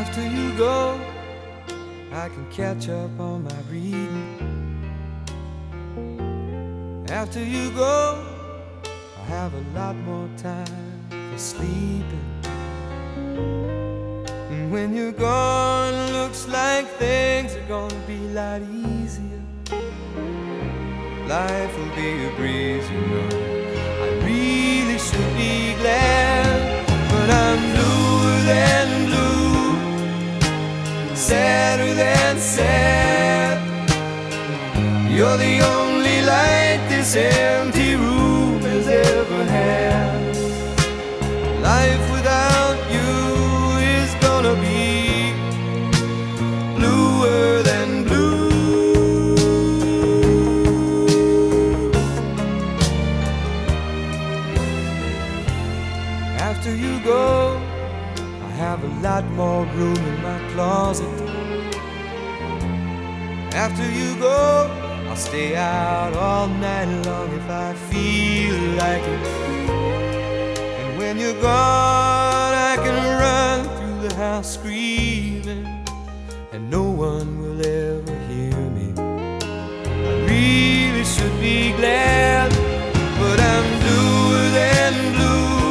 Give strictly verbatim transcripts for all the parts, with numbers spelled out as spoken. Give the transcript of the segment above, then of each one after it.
After you go, I can catch up on my reading. After you go, I have a lot more time for sleeping. And when you're gone, looks like things are gonna be a lot easier. Life will be a breeze, you know. I really should be glad, but I'm bluer than blue, sadder than sad. You're the only light this empty room has ever had. Life without you is gonna be bluer than blue. After you go, I have a lot more room in my closet. After you go, I'll stay out all night long if I feel like it. And when you're gone, I can run through the house screaming, and no one will ever hear me. I really should be glad, but I'm bluer than blue,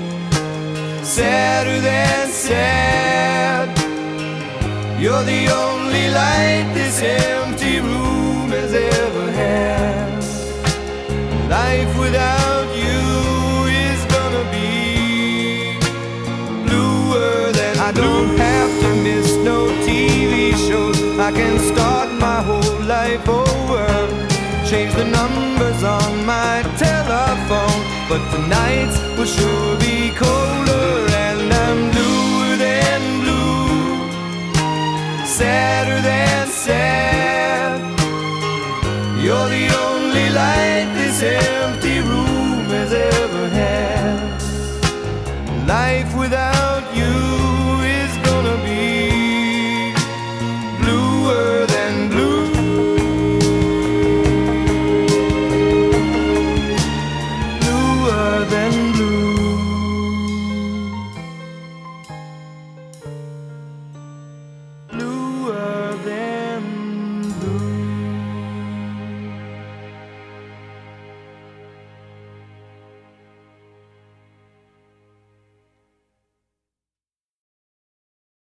sadder than sad. You're the only light this empty room has ever had. Life without you is gonna be bluer than blue. I don't have to miss no T V shows. I can start my whole life over, change the numbers on my telephone, but tonight's will sure be colder. And I'm bluer than blue, sadder than sad. You're the only light this empty room has ever had. Life without